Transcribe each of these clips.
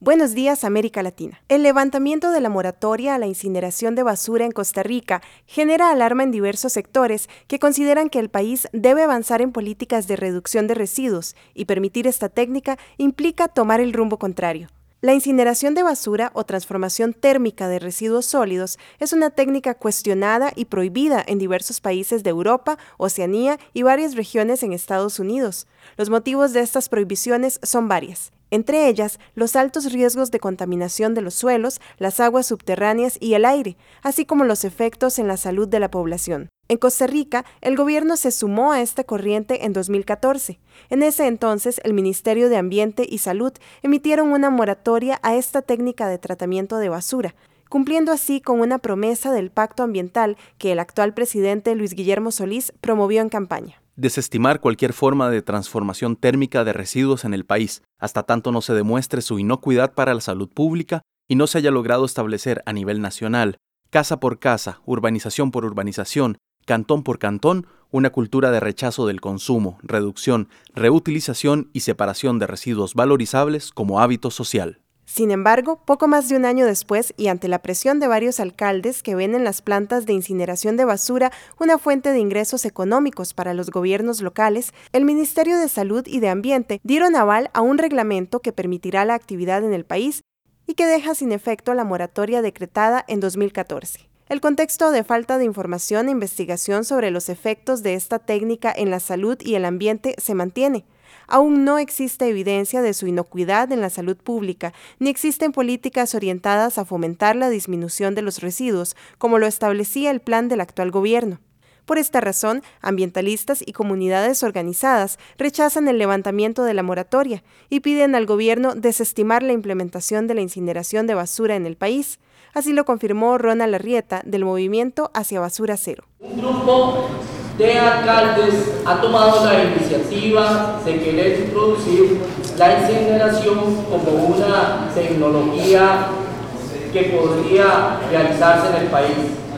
Buenos días, América Latina. El levantamiento de la moratoria a la incineración de basura en Costa Rica genera alarma en diversos sectores que consideran que el país debe avanzar en políticas de reducción de residuos y permitir esta técnica implica tomar el rumbo contrario. La incineración de basura o transformación térmica de residuos sólidos es una técnica cuestionada y prohibida en diversos países de Europa, Oceanía y varias regiones en Estados Unidos. Los motivos de estas prohibiciones son varias. Entre ellas, los altos riesgos de contaminación de los suelos, las aguas subterráneas y el aire, así como los efectos en la salud de la población. En Costa Rica, el gobierno se sumó a esta corriente en 2014. En ese entonces, el Ministerio de Ambiente y Salud emitieron una moratoria a esta técnica de tratamiento de basura, cumpliendo así con una promesa del Pacto Ambiental que el actual presidente Luis Guillermo Solís promovió en campaña. Desestimar cualquier forma de transformación térmica de residuos en el país, hasta tanto no se demuestre su inocuidad para la salud pública y no se haya logrado establecer a nivel nacional, casa por casa, urbanización por urbanización, cantón por cantón, una cultura de rechazo del consumo, reducción, reutilización y separación de residuos valorizables como hábito social. Sin embargo, poco más de un año después y ante la presión de varios alcaldes que ven en las plantas de incineración de basura una fuente de ingresos económicos para los gobiernos locales, el Ministerio de Salud y de Ambiente dieron aval a un reglamento que permitirá la actividad en el país y que deja sin efecto la moratoria decretada en 2014. El contexto de falta de información e investigación sobre los efectos de esta técnica en la salud y el ambiente se mantiene. Aún no existe evidencia de su inocuidad en la salud pública, ni existen políticas orientadas a fomentar la disminución de los residuos, como lo establecía el plan del actual gobierno. Por esta razón, ambientalistas y comunidades organizadas rechazan el levantamiento de la moratoria y piden al gobierno desestimar la implementación de la incineración de basura en el país. Así lo confirmó Ronald Arrieta, del movimiento Hacia Basura Cero. Un grupo de alcaldes ha tomado la iniciativa de querer introducir la incineración como una tecnología que podría realizarse en el país.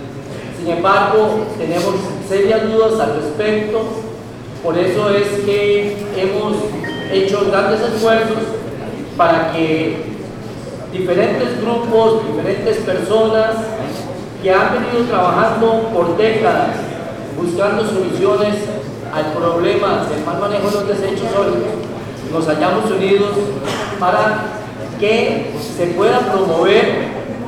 Sin embargo, tenemos serias dudas al respecto, por eso es que hemos hecho grandes esfuerzos para que diferentes grupos, diferentes personas que han venido trabajando por décadas buscando soluciones al problema del mal manejo de los desechos sólidos, nos hayamos unido para que se pueda promover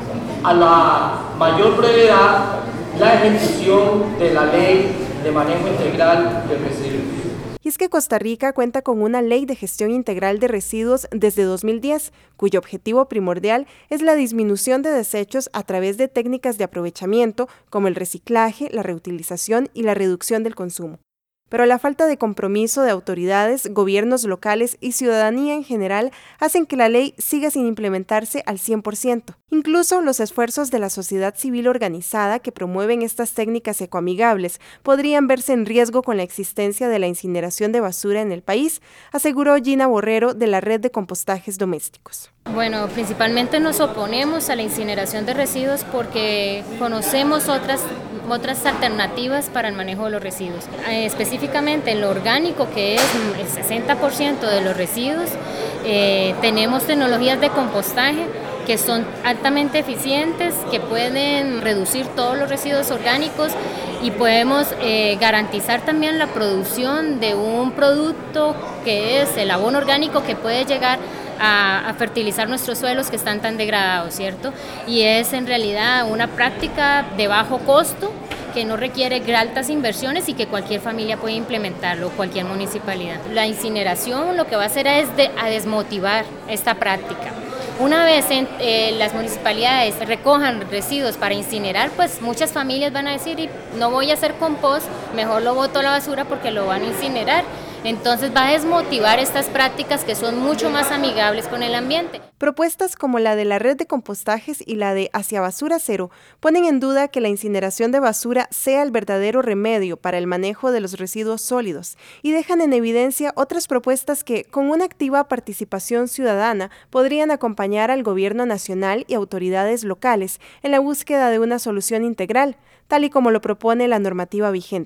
a la mayor brevedad la ejecución de la ley de manejo integral de residuos. Y es que Costa Rica cuenta con una ley de gestión integral de residuos desde 2010, cuyo objetivo primordial es la disminución de desechos a través de técnicas de aprovechamiento como el reciclaje, la reutilización y la reducción del consumo. Pero la falta de compromiso de autoridades, gobiernos locales y ciudadanía en general hacen que la ley siga sin implementarse al 100%. Incluso los esfuerzos de la sociedad civil organizada que promueven estas técnicas ecoamigables podrían verse en riesgo con la existencia de la incineración de basura en el país, aseguró Gina Borrero de la Red de Compostajes Domésticos. Bueno, principalmente nos oponemos a la incineración de residuos porque conocemos otras alternativas para el manejo de los residuos. Específicamente en lo orgánico, que es el 60% de los residuos, tenemos tecnologías de compostaje que son altamente eficientes, que pueden reducir todos los residuos orgánicos y podemos garantizar también la producción de un producto que es el abono orgánico que puede llegar a fertilizar nuestros suelos que están tan degradados, ¿cierto? Y es en realidad una práctica de bajo costo que no requiere altas inversiones y que cualquier familia puede implementarlo, cualquier municipalidad. La incineración lo que va a hacer es a desmotivar esta práctica. Una vez las municipalidades recojan residuos para incinerar, pues muchas familias van a decir, no voy a hacer compost, mejor lo boto a la basura porque lo van a incinerar. Entonces va a desmotivar estas prácticas que son mucho más amigables con el ambiente. Propuestas como la de la Red de Compostajes y la de Hacia Basura Cero ponen en duda que la incineración de basura sea el verdadero remedio para el manejo de los residuos sólidos y dejan en evidencia otras propuestas que, con una activa participación ciudadana, podrían acompañar al gobierno nacional y autoridades locales en la búsqueda de una solución integral, tal y como lo propone la normativa vigente.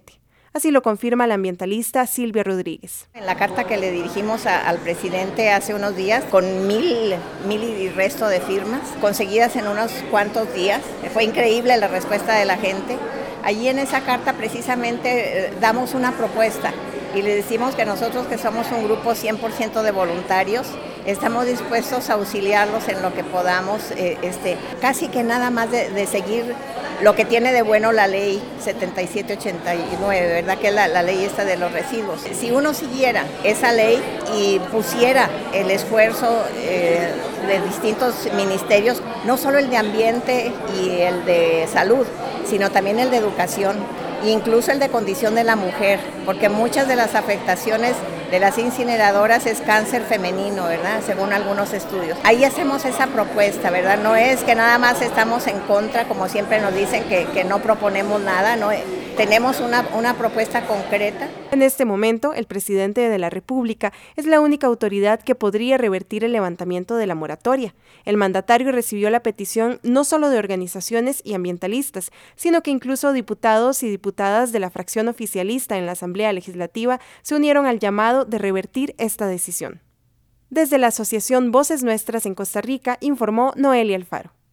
Así lo confirma la ambientalista Silvia Rodríguez. En la carta que le dirigimos al presidente hace unos días, con mil y resto de firmas, conseguidas en unos cuantos días, fue increíble la respuesta de la gente. Allí en esa carta precisamente damos una propuesta y le decimos que nosotros, que somos un grupo 100% de voluntarios, estamos dispuestos a auxiliarlos en lo que podamos, casi que nada más de seguir lo que tiene de bueno la ley 7789, ¿verdad? Que es la ley esta de los residuos. Si uno siguiera esa ley y pusiera el esfuerzo de distintos ministerios, no solo el de ambiente y el de salud, sino también el de educación, e incluso el de condición de la mujer, porque muchas de las afectaciones de las incineradoras es cáncer femenino, ¿verdad? Según algunos estudios. Ahí hacemos esa propuesta, ¿verdad? No es que nada más estamos en contra, como siempre nos dicen que no proponemos nada, no, tenemos una propuesta concreta. En este momento, el presidente de la República es la única autoridad que podría revertir el levantamiento de la moratoria. El mandatario recibió la petición no solo de organizaciones y ambientalistas, sino que incluso diputados y diputadas de la fracción oficialista en la Asamblea Legislativa se unieron al llamado de revertir esta decisión. Desde la Asociación Voces Nuestras en Costa Rica, informó Noelia Alfaro.